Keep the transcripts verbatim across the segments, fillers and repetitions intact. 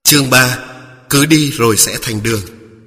Chương ba. Cứ đi rồi sẽ thành đường.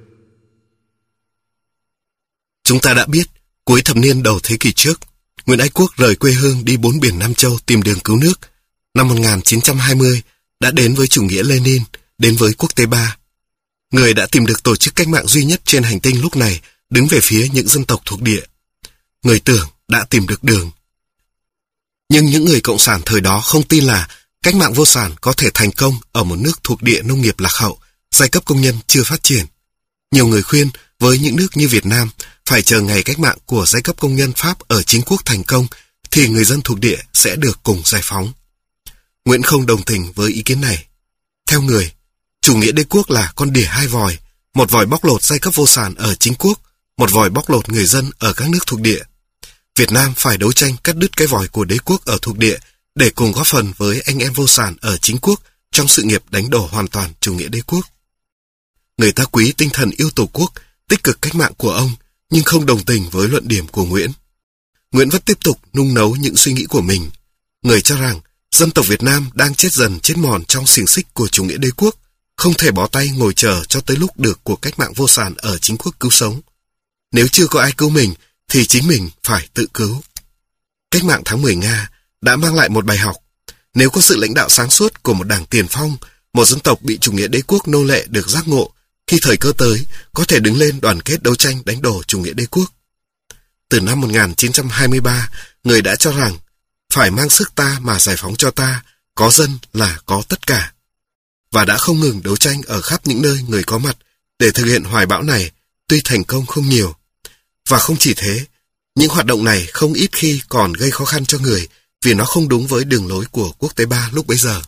Chúng ta đã biết, cuối thập niên đầu thế kỷ trước, Nguyễn Ái Quốc rời quê hương đi bốn biển Nam Châu tìm đường cứu nước. Năm một nghìn chín trăm hai mươi, đã đến với chủ nghĩa Lenin, đến với quốc tế ba. Người đã tìm được tổ chức cách mạng duy nhất trên hành tinh lúc này, đứng về phía những dân tộc thuộc địa. Người tưởng đã tìm được đường. Nhưng những người cộng sản thời đó không tin là cách mạng vô sản có thể thành công ở một nước thuộc địa nông nghiệp lạc hậu, giai cấp công nhân chưa phát triển. Nhiều người khuyên với những nước như Việt Nam phải chờ ngày cách mạng của giai cấp công nhân Pháp ở chính quốc thành công thì người dân thuộc địa sẽ được cùng giải phóng. Nguyễn không đồng tình với ý kiến này. Theo người, chủ nghĩa đế quốc là con đỉa hai vòi, một vòi bóc lột giai cấp vô sản ở chính quốc, một vòi bóc lột người dân ở các nước thuộc địa. Việt Nam phải đấu tranh cắt đứt cái vòi của đế quốc ở thuộc địa để cùng góp phần với anh em vô sản ở chính quốc trong sự nghiệp đánh đổ hoàn toàn chủ nghĩa đế quốc. Người ta quý tinh thần yêu Tổ quốc, tích cực cách mạng của ông, nhưng không đồng tình với luận điểm của Nguyễn. Nguyễn vẫn tiếp tục nung nấu những suy nghĩ của mình. Người cho rằng dân tộc Việt Nam đang chết dần chết mòn trong xiềng xích của chủ nghĩa đế quốc, không thể bó tay ngồi chờ cho tới lúc được cuộc cách mạng vô sản ở chính quốc cứu sống. Nếu chưa có ai cứu mình, thì chính mình phải tự cứu. Cách mạng tháng mười Nga đã mang lại một bài học. Nếu có sự lãnh đạo sáng suốt của một đảng tiền phong, một dân tộc bị chủ nghĩa đế quốc nô lệ được giác ngộ, khi thời cơ tới, có thể đứng lên đoàn kết đấu tranh đánh đổ chủ nghĩa đế quốc. Từ năm một nghìn chín trăm hai mươi ba, người đã cho rằng, phải mang sức ta mà giải phóng cho ta, có dân là có tất cả. Và đã không ngừng đấu tranh ở khắp những nơi người có mặt để thực hiện hoài bão này, tuy thành công không nhiều. Và không chỉ thế, những hoạt động này không ít khi còn gây khó khăn cho người vì nó không đúng với đường lối của quốc tế ba lúc bấy giờ.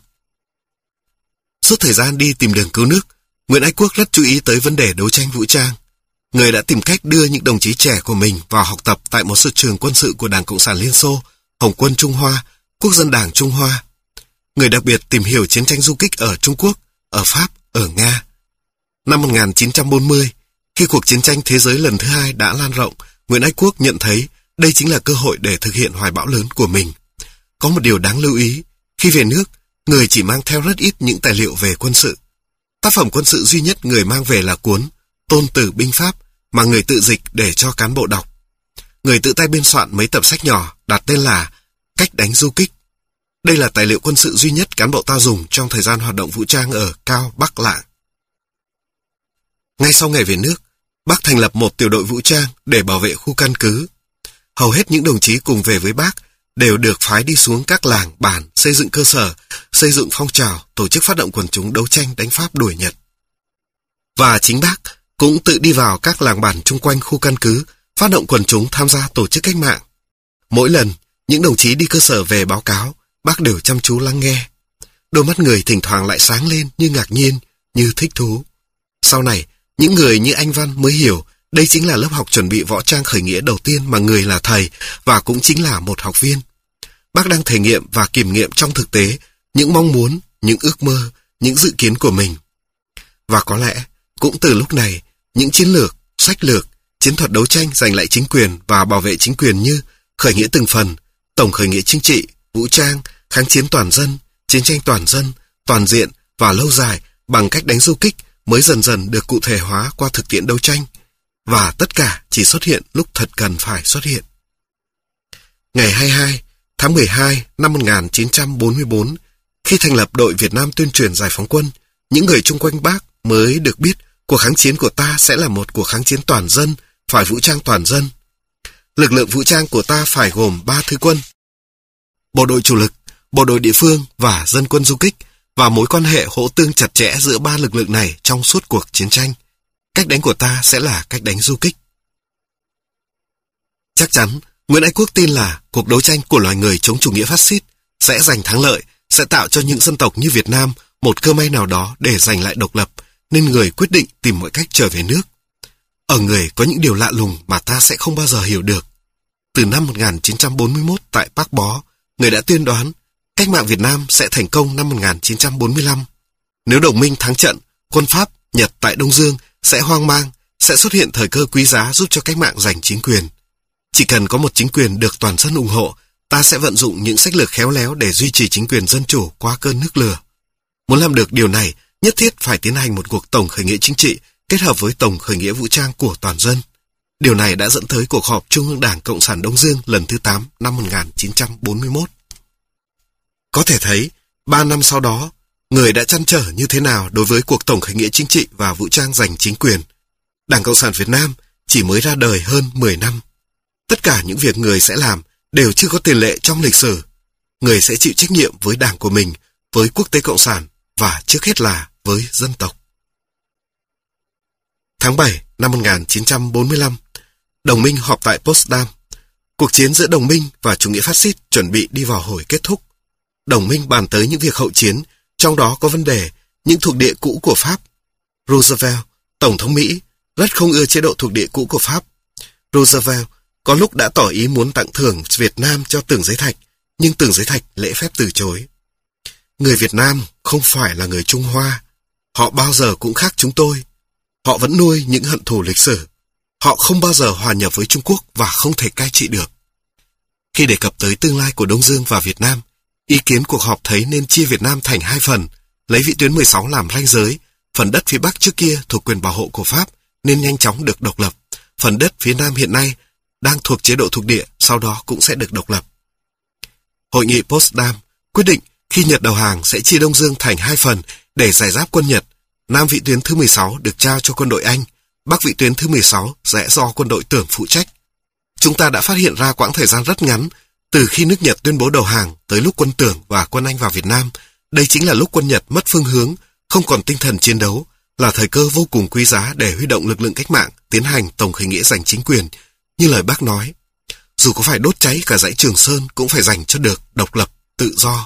Suốt thời gian đi tìm đường cứu nước, Nguyễn Ái Quốc rất chú ý tới vấn đề đấu tranh vũ trang. Người đã tìm cách đưa những đồng chí trẻ của mình vào học tập tại một sở trường quân sự của Đảng Cộng sản Liên Xô, Hồng quân Trung Hoa, Quốc dân Đảng Trung Hoa. Người đặc biệt tìm hiểu chiến tranh du kích ở Trung Quốc, ở Pháp, ở Nga. Năm một nghìn chín trăm bốn mươi, khi cuộc chiến tranh thế giới lần thứ hai đã lan rộng, Nguyễn Ái Quốc nhận thấy đây chính là cơ hội để thực hiện hoài bão lớn của mình. Có một điều đáng lưu ý, khi về nước, người chỉ mang theo rất ít những tài liệu về quân sự. Tác phẩm quân sự duy nhất người mang về là cuốn Tôn Tử Binh Pháp mà người tự dịch để cho cán bộ đọc. Người tự tay biên soạn mấy tập sách nhỏ đặt tên là Cách đánh du kích. Đây là tài liệu quân sự duy nhất cán bộ ta dùng trong thời gian hoạt động vũ trang ở Cao Bắc Lạng. Ngay sau ngày về nước, Bác thành lập một tiểu đội vũ trang để bảo vệ khu căn cứ. Hầu hết những đồng chí cùng về với Bác đều được phái đi xuống các làng, bản, xây dựng cơ sở, xây dựng phong trào, tổ chức phát động quần chúng đấu tranh đánh Pháp đuổi Nhật. Và chính Bác cũng tự đi vào các làng bản chung quanh khu căn cứ, phát động quần chúng tham gia tổ chức cách mạng. Mỗi lần, những đồng chí đi cơ sở về báo cáo, Bác đều chăm chú lắng nghe. Đôi mắt người thỉnh thoảng lại sáng lên như ngạc nhiên, như thích thú. Sau này, những người như anh Văn mới hiểu đây chính là lớp học chuẩn bị võ trang khởi nghĩa đầu tiên mà người là thầy và cũng chính là một học viên. Bác đang thể nghiệm và kiểm nghiệm trong thực tế những mong muốn, những ước mơ, những dự kiến của mình. Và có lẽ, cũng từ lúc này, những chiến lược, sách lược, chiến thuật đấu tranh giành lại chính quyền và bảo vệ chính quyền như khởi nghĩa từng phần, tổng khởi nghĩa chính trị, vũ trang, kháng chiến toàn dân, chiến tranh toàn dân, toàn diện và lâu dài bằng cách đánh du kích mới dần dần được cụ thể hóa qua thực tiễn đấu tranh. Và tất cả chỉ xuất hiện lúc thật cần phải xuất hiện. Ngày hai mươi hai tháng mười hai năm một nghìn chín trăm bốn mươi tư, khi thành lập đội Việt Nam tuyên truyền giải phóng quân, những người chung quanh Bác mới được biết cuộc kháng chiến của ta sẽ là một cuộc kháng chiến toàn dân, phải vũ trang toàn dân. Lực lượng vũ trang của ta phải gồm ba thứ quân: bộ đội chủ lực, bộ đội địa phương và dân quân du kích, và mối quan hệ hỗ tương chặt chẽ giữa ba lực lượng này trong suốt cuộc chiến tranh. Cách đánh của ta sẽ là cách đánh du kích. Chắc chắn, Nguyễn Ái Quốc tin là cuộc đấu tranh của loài người chống chủ nghĩa phát xít sẽ giành thắng lợi, sẽ tạo cho những dân tộc như Việt Nam một cơ may nào đó để giành lại độc lập, nên người quyết định tìm mọi cách trở về nước. Ở người có những điều lạ lùng mà ta sẽ không bao giờ hiểu được. Từ năm một nghìn chín trăm bốn mươi mốt tại Bác Bó, người đã tuyên đoán cách mạng Việt Nam sẽ thành công năm một nghìn chín trăm bốn mươi lăm. Nếu đồng minh thắng trận, quân Pháp, Nhật tại Đông Dương sẽ hoang mang, sẽ xuất hiện thời cơ quý giá giúp cho cách mạng giành chính quyền. Chỉ cần có một chính quyền được toàn dân ủng hộ, ta sẽ vận dụng những sách lược khéo léo để duy trì chính quyền dân chủ qua cơn nước lửa. Muốn làm được điều này, nhất thiết phải tiến hành một cuộc tổng khởi nghĩa chính trị kết hợp với tổng khởi nghĩa vũ trang của toàn dân. Điều này đã dẫn tới cuộc họp Trung ương Đảng Cộng sản Đông Dương lần thứ tám năm một nghìn chín trăm bốn mươi mốt. Có thể thấy, ba năm sau đó, người đã trăn trở như thế nào đối với cuộc tổng khởi nghĩa chính trị và vũ trang giành chính quyền. Đảng Cộng sản Việt Nam chỉ mới ra đời hơn mười năm. Tất cả những việc người sẽ làm đều chưa có tiền lệ trong lịch sử. Người sẽ chịu trách nhiệm với đảng của mình, với quốc tế cộng sản và trước hết là với dân tộc. Tháng bảy năm một nghìn chín trăm bốn mươi lăm, đồng minh họp tại Potsdam. Cuộc chiến giữa đồng minh và chủ nghĩa phát xít chuẩn bị đi vào hồi kết thúc. Đồng minh bàn tới những việc hậu chiến, trong đó có vấn đề những thuộc địa cũ của Pháp. Roosevelt, Tổng thống Mỹ, rất không ưa chế độ thuộc địa cũ của Pháp. Roosevelt có lúc đã tỏ ý muốn tặng thưởng Việt Nam cho Tưởng Giới Thạch, nhưng Tưởng Giới Thạch lễ phép từ chối. Người Việt Nam không phải là người Trung Hoa. Họ bao giờ cũng khác chúng tôi. Họ vẫn nuôi những hận thù lịch sử. Họ không bao giờ hòa nhập với Trung Quốc và không thể cai trị được. Khi đề cập tới tương lai của Đông Dương và Việt Nam, ý kiến cuộc họp thấy nên chia Việt Nam thành hai phần, lấy vĩ tuyến mười sáu làm ranh giới. Phần đất phía Bắc trước kia thuộc quyền bảo hộ của Pháp nên nhanh chóng được độc lập. Phần đất phía Nam hiện nay đang thuộc chế độ thuộc địa, sau đó cũng sẽ được độc lập. Hội nghị Potsdam quyết định khi Nhật đầu hàng sẽ chia Đông Dương thành hai phần để giải giáp quân Nhật. Nam vĩ tuyến thứ mười sáu được trao cho quân đội Anh, Bắc vĩ tuyến thứ mười sáu sẽ do quân đội Tưởng phụ trách. Chúng ta đã phát hiện ra quãng thời gian rất ngắn, từ khi nước Nhật tuyên bố đầu hàng tới lúc quân Tưởng và quân Anh vào Việt Nam. Đây chính là lúc quân Nhật mất phương hướng, không còn tinh thần chiến đấu, là thời cơ vô cùng quý giá để huy động lực lượng cách mạng, tiến hành tổng khởi nghĩa giành chính quyền. Như lời Bác nói, dù có phải đốt cháy cả dãy Trường Sơn cũng phải giành cho được độc lập, tự do.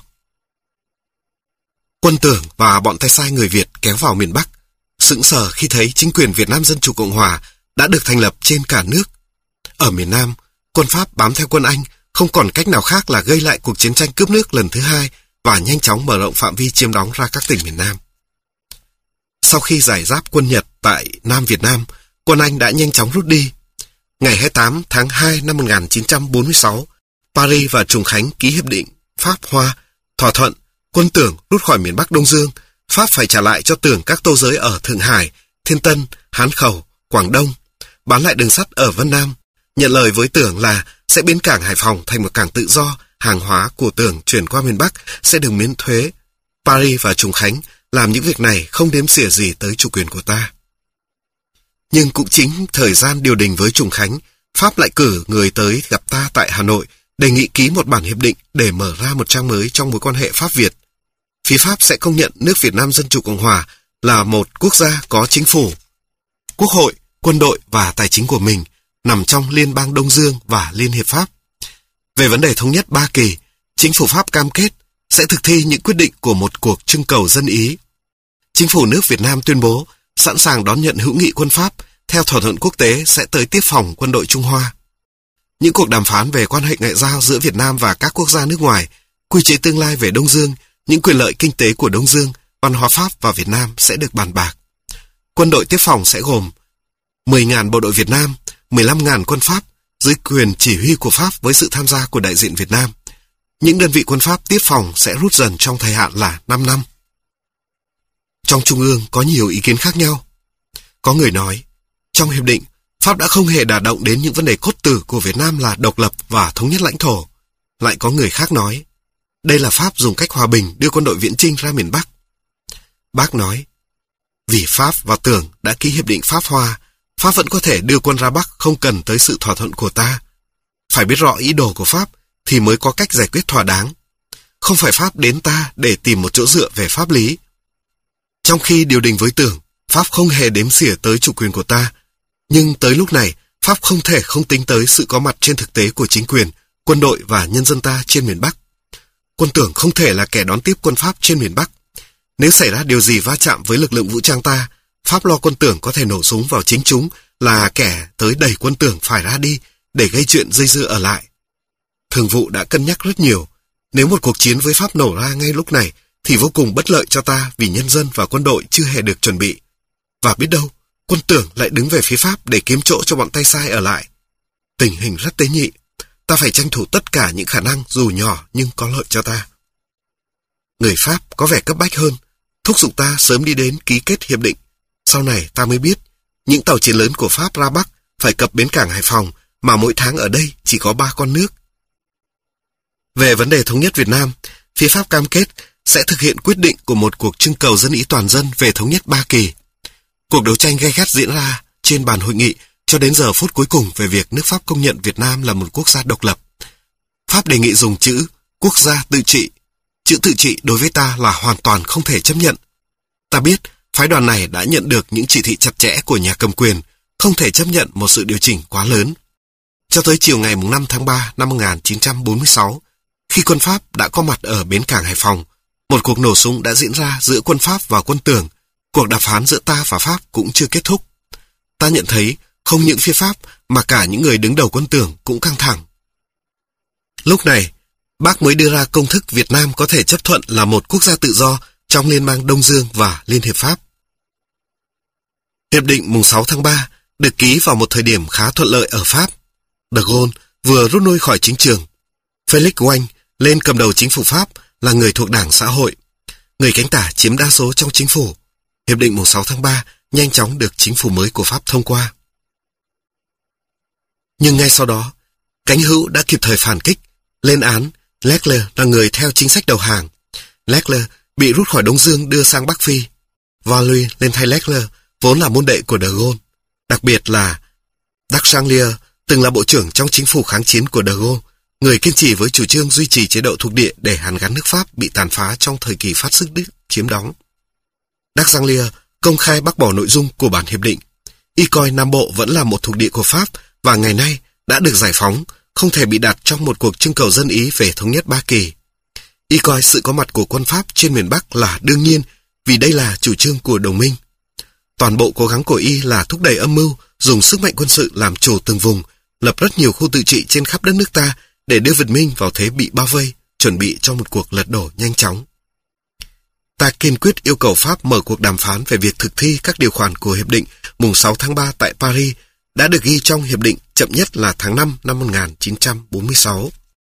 Quân Tưởng và bọn tay sai người Việt kéo vào miền Bắc, sững sờ khi thấy chính quyền Việt Nam Dân Chủ Cộng Hòa đã được thành lập trên cả nước. Ở miền Nam, quân Pháp bám theo quân Anh không còn cách nào khác là gây lại cuộc chiến tranh cướp nước lần thứ hai và nhanh chóng mở rộng phạm vi chiếm đóng ra các tỉnh miền Nam. Sau khi giải giáp quân Nhật tại Nam Việt Nam, quân Anh đã nhanh chóng rút đi. Ngày hai mươi tám tháng hai năm một nghìn chín trăm bốn mươi sáu, Paris và Trùng Khánh ký hiệp định Pháp-Hoa, thỏa thuận quân Tưởng rút khỏi miền Bắc Đông Dương, Pháp phải trả lại cho Tưởng các tô giới ở Thượng Hải, Thiên Tân, Hán Khẩu, Quảng Đông, bán lại đường sắt ở Vân Nam, nhận lời với Tưởng là sẽ biến cảng Hải Phòng thành một cảng tự do, hàng hóa của Tưởng chuyển qua miền Bắc sẽ được miễn thuế. Paris và Trùng Khánh làm những việc này không đếm xỉa gì tới chủ quyền của ta. Nhưng cũng chính thời gian điều đình với Trùng Khánh, Pháp lại cử người tới gặp ta tại Hà Nội, đề nghị ký một bản hiệp định để mở ra một trang mới trong mối quan hệ Pháp-Việt. Phía Pháp sẽ công nhận nước Việt Nam Dân Chủ Cộng Hòa là một quốc gia có chính phủ, quốc hội, quân đội và tài chính của mình, nằm trong Liên bang Đông Dương và Liên hiệp Pháp. Về vấn đề thống nhất Ba Kỳ, chính phủ Pháp cam kết sẽ thực thi những quyết định của một cuộc trưng cầu dân Ý. Chính phủ nước Việt Nam tuyên bố sẵn sàng đón nhận hữu nghị quân Pháp, theo thỏa thuận quốc tế sẽ tới tiếp phòng quân đội Trung Hoa. Những cuộc đàm phán về quan hệ ngoại giao giữa Việt Nam và các quốc gia nước ngoài, quy chế tương lai về Đông Dương, những quyền lợi kinh tế của Đông Dương, văn hóa Pháp và Việt Nam sẽ được bàn bạc. Quân đội tiếp phòng sẽ gồm mười nghìn bộ đội Việt Nam, mười lăm nghìn quân Pháp, dưới quyền chỉ huy của Pháp với sự tham gia của đại diện Việt Nam. Những đơn vị quân Pháp tiếp phòng sẽ rút dần trong thời hạn là năm năm. Trong Trung ương có nhiều ý kiến khác nhau. Có người nói, trong hiệp định, Pháp đã không hề đả động đến những vấn đề cốt tử của Việt Nam là độc lập và thống nhất lãnh thổ. Lại có người khác nói, đây là Pháp dùng cách hòa bình đưa quân đội viễn chinh ra miền Bắc. Bác nói, vì Pháp và Tưởng đã ký hiệp định Pháp-Hoa, Pháp vẫn có thể đưa quân ra Bắc không cần tới sự thỏa thuận của ta. Phải biết rõ ý đồ của Pháp thì mới có cách giải quyết thỏa đáng. Không phải Pháp đến ta để tìm một chỗ dựa về pháp lý. Trong khi điều đình với Tưởng, Pháp không hề đếm xỉa tới chủ quyền của ta. Nhưng tới lúc này, Pháp không thể không tính tới sự có mặt trên thực tế của chính quyền, quân đội và nhân dân ta trên miền Bắc. Quân Tưởng không thể là kẻ đón tiếp quân Pháp trên miền Bắc. Nếu xảy ra điều gì va chạm với lực lượng vũ trang ta, Pháp lo quân Tưởng có thể nổ súng vào chính chúng, là kẻ tới đẩy quân Tưởng phải ra đi để gây chuyện dây dưa ở lại. Thường vụ đã cân nhắc rất nhiều. Nếu một cuộc chiến với Pháp nổ ra ngay lúc này thì vô cùng bất lợi cho ta vì nhân dân và quân đội chưa hề được chuẩn bị. Và biết đâu, quân Tưởng lại đứng về phía Pháp để kiếm chỗ cho bọn tay sai ở lại. Tình hình rất tế nhị. Ta phải tranh thủ tất cả những khả năng dù nhỏ nhưng có lợi cho ta. Người Pháp có vẻ cấp bách hơn. thúc giục ta sớm đi đến ký kết hiệp định. Sau này ta mới biết, những tàu chiến lớn của Pháp ra Bắc phải cập bến cảng Hải Phòng, mà mỗi tháng ở đây chỉ có ba con nước. Về vấn đề thống nhất Việt Nam, phía Pháp cam kết sẽ thực hiện quyết định của một cuộc trưng cầu dân ý toàn dân về thống nhất Ba Kỳ. Cuộc đấu tranh gay gắt diễn ra trên bàn hội nghị cho đến giờ phút cuối cùng về việc nước Pháp công nhận Việt Nam là một quốc gia độc lập. Pháp đề nghị dùng chữ quốc gia tự trị. Chữ tự trị đối với ta là hoàn toàn không thể chấp nhận. Ta biết phái đoàn này đã nhận được những chỉ thị chặt chẽ của nhà cầm quyền, không thể chấp nhận một sự điều chỉnh quá lớn. Cho tới chiều ngày năm tháng ba năm một nghìn chín trăm bốn mươi sáu, khi quân Pháp đã có mặt ở bến cảng Hải Phòng, một cuộc nổ súng đã diễn ra giữa quân Pháp và quân Tưởng. Cuộc đàm phán giữa ta và Pháp cũng chưa kết thúc. Ta nhận thấy không những phía Pháp mà cả những người đứng đầu quân Tưởng cũng căng thẳng. Lúc này, Bác mới đưa ra công thức Việt Nam có thể chấp thuận là một quốc gia tự do trong Liên bang Đông Dương và Liên hiệp Pháp. Hiệp định mùng sáu tháng ba được ký vào một thời điểm khá thuận lợi ở Pháp. De Gaulle vừa rút lui khỏi chính trường. Félix Gouin lên cầm đầu chính phủ Pháp là người thuộc Đảng Xã hội. Người cánh tả chiếm đa số trong chính phủ. Hiệp định mùng sáu tháng ba nhanh chóng được chính phủ mới của Pháp thông qua. Nhưng ngay sau đó, cánh hữu đã kịp thời phản kích, lên án Leclerc là người theo chính sách đầu hàng. Leclerc bị rút khỏi Đông Dương đưa sang Bắc Phi. Valois lên thay Leclerc, vốn là môn đệ của De Gaulle. Đặc biệt là Deschamps từng là bộ trưởng trong chính phủ kháng chiến của De Gaulle, người kiên trì với chủ trương duy trì chế độ thuộc địa để hàn gắn nước Pháp bị tàn phá trong thời kỳ phát xít Đức chiếm đóng. Deschamps công khai bác bỏ nội dung của bản hiệp định. Y coi Nam Bộ vẫn là một thuộc địa của Pháp và ngày nay đã được giải phóng, không thể bị đặt trong một cuộc trưng cầu dân ý về thống nhất Ba Kỳ. Y coi sự có mặt của quân Pháp trên miền Bắc là đương nhiên vì đây là chủ trương của đồng minh. Toàn bộ cố gắng của Y là thúc đẩy âm mưu, dùng sức mạnh quân sự làm chủ từng vùng, lập rất nhiều khu tự trị trên khắp đất nước ta để đưa Việt Minh vào thế bị bao vây, chuẩn bị cho một cuộc lật đổ nhanh chóng. Ta kiên quyết yêu cầu Pháp mở cuộc đàm phán về việc thực thi các điều khoản của Hiệp định mùng sáu tháng ba tại Paris đã được ghi trong Hiệp định chậm nhất là tháng năm năm một nghìn chín trăm bốn mươi sáu.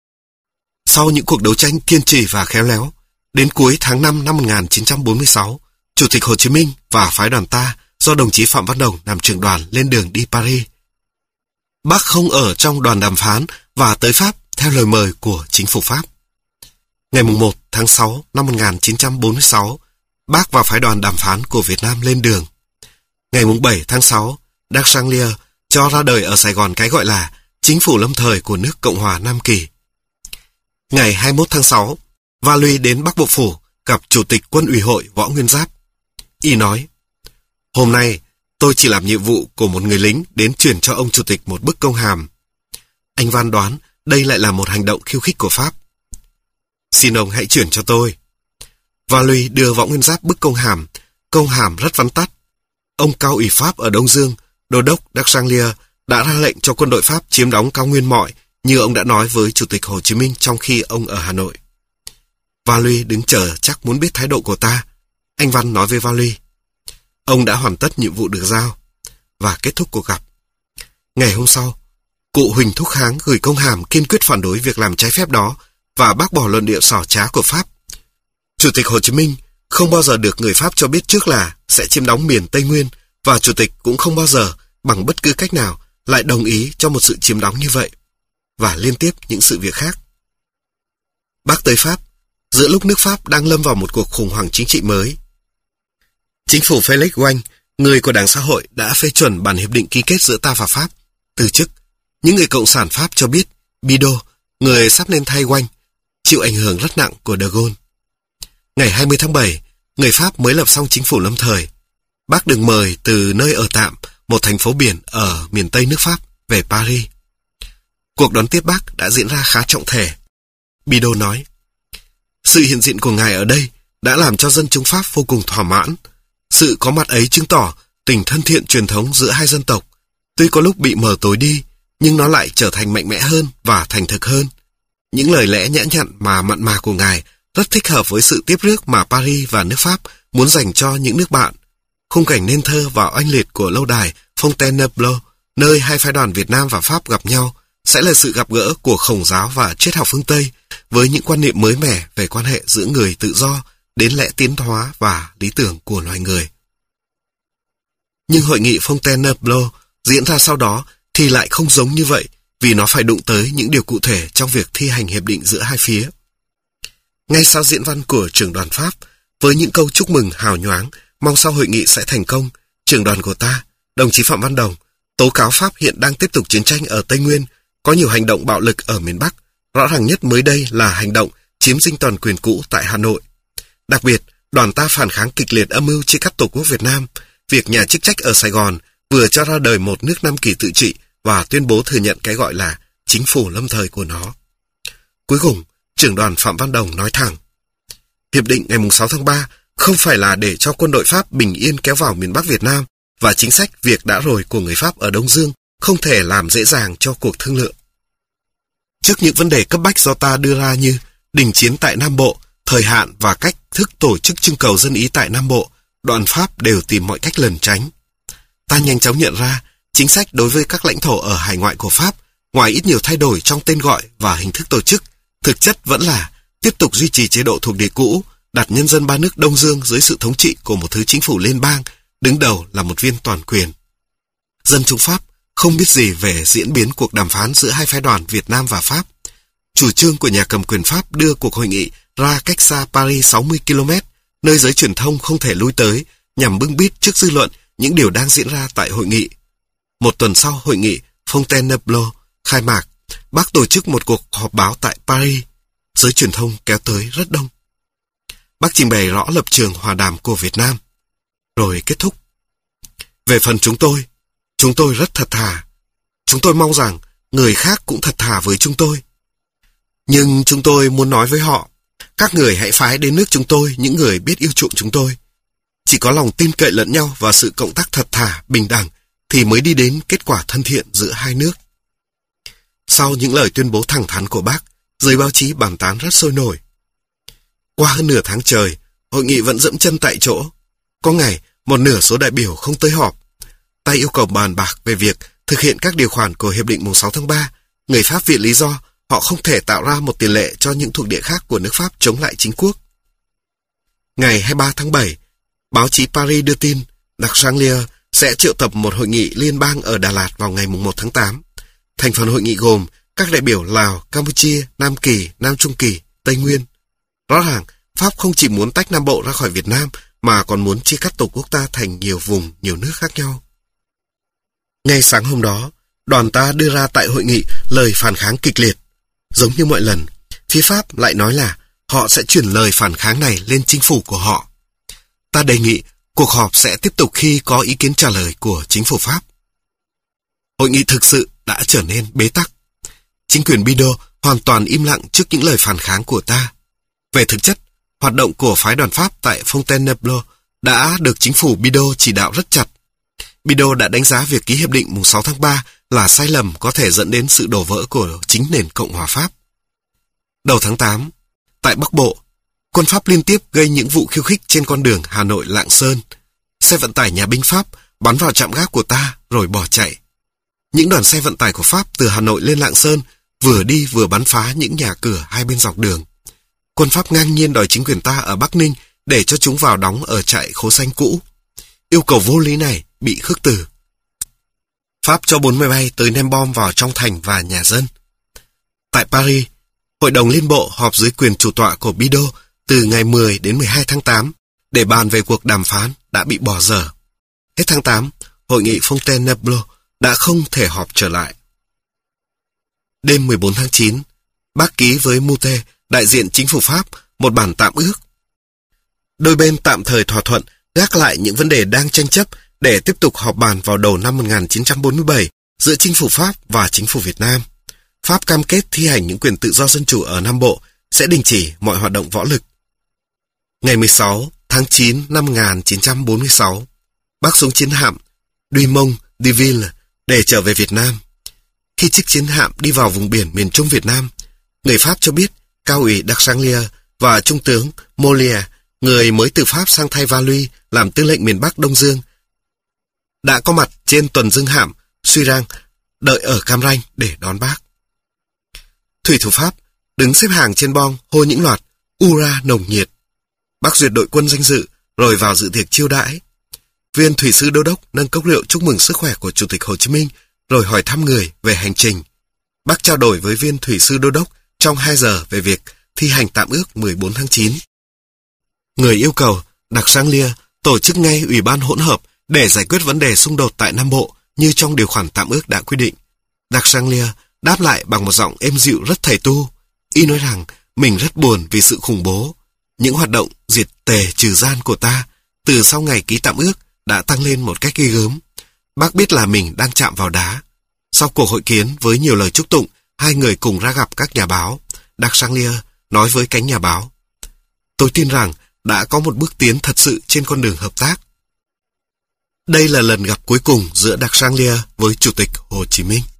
Sau những cuộc đấu tranh kiên trì và khéo léo, đến cuối tháng năm năm một nghìn chín trăm bốn mươi sáu, Chủ tịch Hồ Chí Minh và phái đoàn ta do đồng chí Phạm Văn Đồng làm trưởng đoàn lên đường đi Paris. Bác không ở trong đoàn đàm phán và tới Pháp theo lời mời của chính phủ Pháp. Ngày một tháng sáu năm một nghìn chín trăm bốn mươi sáu, Bác và phái đoàn đàm phán của Việt Nam lên đường. Ngày bảy tháng sáu, Deschamps cho ra đời ở Sài Gòn cái gọi là Chính phủ lâm thời của nước Cộng hòa Nam Kỳ. Ngày hai mươi mốt tháng sáu, Valois đến Bắc Bộ Phủ gặp Chủ tịch Quân ủy hội Võ Nguyên Giáp. Y nói, hôm nay tôi chỉ làm nhiệm vụ của một người lính đến chuyển cho ông Chủ tịch một bức công hàm. Anh Văn đoán đây lại là một hành động khiêu khích của Pháp. Xin ông hãy chuyển cho tôi. Valois đưa Võ Nguyên Giáp bức công hàm. Công hàm rất vắn tắt. Ông cao ủy Pháp ở Đông Dương, đô đốc Deschamps đã ra lệnh cho quân đội Pháp chiếm đóng cao nguyên mọi, như ông đã nói với Chủ tịch Hồ Chí Minh trong khi ông ở Hà Nội. Valois đứng chờ chắc muốn biết thái độ của ta. Anh Văn nói với Valois, ông đã hoàn tất nhiệm vụ được giao, và kết thúc cuộc gặp. Ngày hôm sau, cụ Huỳnh Thúc Kháng gửi công hàm kiên quyết phản đối việc làm trái phép đó và bác bỏ luận điệu xảo trá của Pháp. Chủ tịch Hồ Chí Minh không bao giờ được người Pháp cho biết trước là sẽ chiếm đóng miền Tây Nguyên, và Chủ tịch cũng không bao giờ bằng bất cứ cách nào lại đồng ý cho một sự chiếm đóng như vậy, và liên tiếp những sự việc khác. Bác tới Pháp giữa lúc nước Pháp đang lâm vào một cuộc khủng hoảng chính trị mới. Chính phủ Félix Gouin, người của Đảng Xã hội, đã phê chuẩn bản hiệp định ký kết giữa ta và Pháp. Từ chức, những người cộng sản Pháp cho biết Bidault, người sắp nên thay Gouin, chịu ảnh hưởng rất nặng của De Gaulle. Ngày hai mươi tháng bảy, người Pháp mới lập xong chính phủ lâm thời. Bác được mời từ nơi ở tạm, một thành phố biển ở miền Tây nước Pháp, về Paris. Cuộc đón tiếp bác đã diễn ra khá trọng thể. Bidault nói, sự hiện diện của ngài ở đây đã làm cho dân chúng Pháp vô cùng thỏa mãn. Sự có mặt ấy chứng tỏ tình thân thiện truyền thống giữa hai dân tộc, tuy có lúc bị mờ tối đi, nhưng nó lại trở thành mạnh mẽ hơn và thành thực hơn. Những lời lẽ nhã nhặn mà mặn mà của ngài rất thích hợp với sự tiếp rước mà Paris và nước Pháp muốn dành cho những nước bạn. Khung cảnh nên thơ và oanh liệt của lâu đài Fontainebleau, nơi hai phái đoàn Việt Nam và Pháp gặp nhau, sẽ là sự gặp gỡ của Khổng giáo và triết học phương Tây với những quan niệm mới mẻ về quan hệ giữa người tự do, đến lẽ tiến hóa và lý tưởng của loài người. Nhưng hội nghị Fontainebleau diễn ra sau đó thì lại không giống như vậy, vì nó phải đụng tới những điều cụ thể trong việc thi hành hiệp định giữa hai phía. Ngay sau diễn văn của trưởng đoàn Pháp, với những câu chúc mừng hào nhoáng, mong sau hội nghị sẽ thành công, trưởng đoàn của ta, đồng chí Phạm Văn Đồng, tố cáo Pháp hiện đang tiếp tục chiến tranh ở Tây Nguyên, có nhiều hành động bạo lực ở miền Bắc, rõ ràng nhất mới đây là hành động chiếm dinh toàn quyền cũ tại Hà Nội. Đặc biệt, đoàn ta phản kháng kịch liệt âm mưu chia cắt Tổ quốc Việt Nam, việc nhà chức trách ở Sài Gòn vừa cho ra đời một nước Nam Kỳ tự trị và tuyên bố thừa nhận cái gọi là chính phủ lâm thời của nó. Cuối cùng, trưởng đoàn Phạm Văn Đồng nói thẳng, hiệp định ngày sáu tháng ba không phải là để cho quân đội Pháp bình yên kéo vào miền Bắc Việt Nam, và chính sách việc đã rồi của người Pháp ở Đông Dương không thể làm dễ dàng cho cuộc thương lượng. Trước những vấn đề cấp bách do ta đưa ra như đình chiến tại Nam Bộ, thời hạn và cách thức tổ chức trưng cầu dân ý tại Nam Bộ, đoàn Pháp đều tìm mọi cách lẩn tránh. Ta nhanh chóng nhận ra, chính sách đối với các lãnh thổ ở hải ngoại của Pháp, ngoài ít nhiều thay đổi trong tên gọi và hình thức tổ chức, thực chất vẫn là tiếp tục duy trì chế độ thuộc địa cũ, đặt nhân dân ba nước Đông Dương dưới sự thống trị của một thứ chính phủ liên bang, đứng đầu là một viên toàn quyền. Dân chúng Pháp không biết gì về diễn biến cuộc đàm phán giữa hai phái đoàn Việt Nam và Pháp. Chủ trương của nhà cầm quyền Pháp đưa cuộc hội nghị ra cách xa Paris sáu mươi ki lô mét, nơi giới truyền thông không thể lui tới, nhằm bưng bít trước dư luận những điều đang diễn ra tại hội nghị. Một tuần sau hội nghị Fontainebleau khai mạc, Bác tổ chức một cuộc họp báo tại Paris. Giới truyền thông kéo tới rất đông. Bác trình bày rõ lập trường hòa đàm của Việt Nam, rồi kết thúc. Về phần chúng tôi, chúng tôi rất thật thà. Chúng tôi mong rằng người khác cũng thật thà với chúng tôi. Nhưng chúng tôi muốn nói với họ, các người hãy phái đến nước chúng tôi những người biết yêu chuộng chúng tôi. Chỉ có lòng tin cậy lẫn nhau và sự cộng tác thật thà, bình đẳng thì mới đi đến kết quả thân thiện giữa hai nước. Sau những lời tuyên bố thẳng thắn của bác, giới báo chí bàn tán rất sôi nổi. Qua hơn nửa tháng trời, hội nghị vẫn dẫm chân tại chỗ. Có ngày, một nửa số đại biểu không tới họp. Ta yêu cầu bàn bạc về việc thực hiện các điều khoản của Hiệp định mùng sáu tháng ba. Người Pháp viện lý do họ không thể tạo ra một tiền lệ cho những thuộc địa khác của nước Pháp chống lại chính quốc. Ngày hai mươi ba tháng bảy, báo chí Paris đưa tin đặc Chanlier sẽ triệu tập một hội nghị liên bang ở Đà Lạt vào ngày mùng một tháng tám. Thành phần hội nghị gồm các đại biểu Lào, Campuchia, Nam Kỳ, Nam Trung Kỳ, Tây Nguyên. Rõ ràng, Pháp không chỉ muốn tách Nam Bộ ra khỏi Việt Nam, mà còn muốn chia cắt Tổ quốc ta thành nhiều vùng, nhiều nước khác nhau. Ngay sáng hôm đó, đoàn ta đưa ra tại hội nghị lời phản kháng kịch liệt. Giống như mọi lần, phía Pháp lại nói là họ sẽ chuyển lời phản kháng này lên chính phủ của họ. Ta đề nghị cuộc họp sẽ tiếp tục khi có ý kiến trả lời của chính phủ Pháp. Hội nghị thực sự đã trở nên bế tắc. Chính quyền Bidault hoàn toàn im lặng trước những lời phản kháng của ta. Về thực chất, hoạt động của phái đoàn Pháp tại Fontainebleau đã được chính phủ Bidault chỉ đạo rất chặt. Bidault đã đánh giá việc ký hiệp định mùng sáu tháng ba là sai lầm có thể dẫn đến sự đổ vỡ của chính nền Cộng hòa Pháp. Đầu tháng tám, tại Bắc Bộ, quân Pháp liên tiếp gây những vụ khiêu khích trên con đường Hà Nội Lạng Sơn. Xe vận tải nhà binh Pháp bắn vào trạm gác của ta rồi bỏ chạy. Những đoàn xe vận tải của Pháp từ Hà Nội lên Lạng Sơn vừa đi vừa bắn phá những nhà cửa hai bên dọc đường. Quân Pháp ngang nhiên đòi chính quyền ta ở Bắc Ninh để cho chúng vào đóng ở trại Khố Xanh cũ. Yêu cầu vô lý này bị khước từ. Pháp cho bốn máy bay tới ném bom vào trong thành và nhà dân. Tại Paris, Hội đồng Liên Bộ họp dưới quyền chủ tọa của Bidault từ ngày mười đến mười hai tháng tám để bàn về cuộc đàm phán đã bị bỏ dở. Hết tháng tám, hội nghị Fontainebleau đã không thể họp trở lại. Đêm mười bốn tháng chín, bác ký với Moutet, đại diện chính phủ Pháp, một bản tạm ước. Đôi bên tạm thời thỏa thuận gác lại những vấn đề đang tranh chấp để tiếp tục họp bàn vào đầu năm một nghìn chín trăm bốn mươi bảy giữa chính phủ Pháp và chính phủ Việt Nam. Pháp cam kết thi hành những quyền tự do dân chủ ở Nam Bộ, sẽ đình chỉ mọi hoạt động võ lực. Ngày mười sáu tháng chín năm một nghìn chín trăm bốn mươi sáu, bác xuống chiến hạm Dumont d'Urville để trở về Việt Nam. Khi chiếc chiến hạm đi vào vùng biển miền Trung Việt Nam, người Pháp cho biết cao ủy đặc Chanlier và trung tướng Molière, người mới từ Pháp sang thay Valois làm tư lệnh miền Bắc Đông Dương, đã có mặt trên tuần dương hạm Suirang đợi ở Cam Ranh để đón bác. Thủy thủ Pháp đứng xếp hàng trên bong hô những loạt ura nồng nhiệt. Bác duyệt đội quân danh dự, rồi vào dự tiệc chiêu đãi. Viên thủy sư đô đốc nâng cốc rượu chúc mừng sức khỏe của Chủ tịch Hồ Chí Minh, rồi hỏi thăm người về hành trình. Bác trao đổi với viên thủy sư đô đốc trong hai giờ về việc thi hành tạm ước mười bốn tháng chín. Người yêu cầu Đặc Sang Lia tổ chức ngay ủy ban hỗn hợp để giải quyết vấn đề xung đột tại Nam Bộ như trong điều khoản tạm ước đã quy định. Đặc Sang Lia đáp lại bằng một giọng êm dịu rất thầy tu. Y nói rằng mình rất buồn vì sự khủng bố. Những hoạt động diệt tề trừ gian của ta từ sau ngày ký tạm ước đã tăng lên một cách ghê gớm. Bác biết là mình đang chạm vào đá. Sau cuộc hội kiến với nhiều lời chúc tụng, hai người cùng ra gặp các nhà báo. Đặc Sang Lia nói với cánh nhà báo: tôi tin rằng đã có một bước tiến thật sự trên con đường hợp tác. Đây là lần gặp cuối cùng giữa Đặc Sang Lia với Chủ tịch Hồ Chí Minh.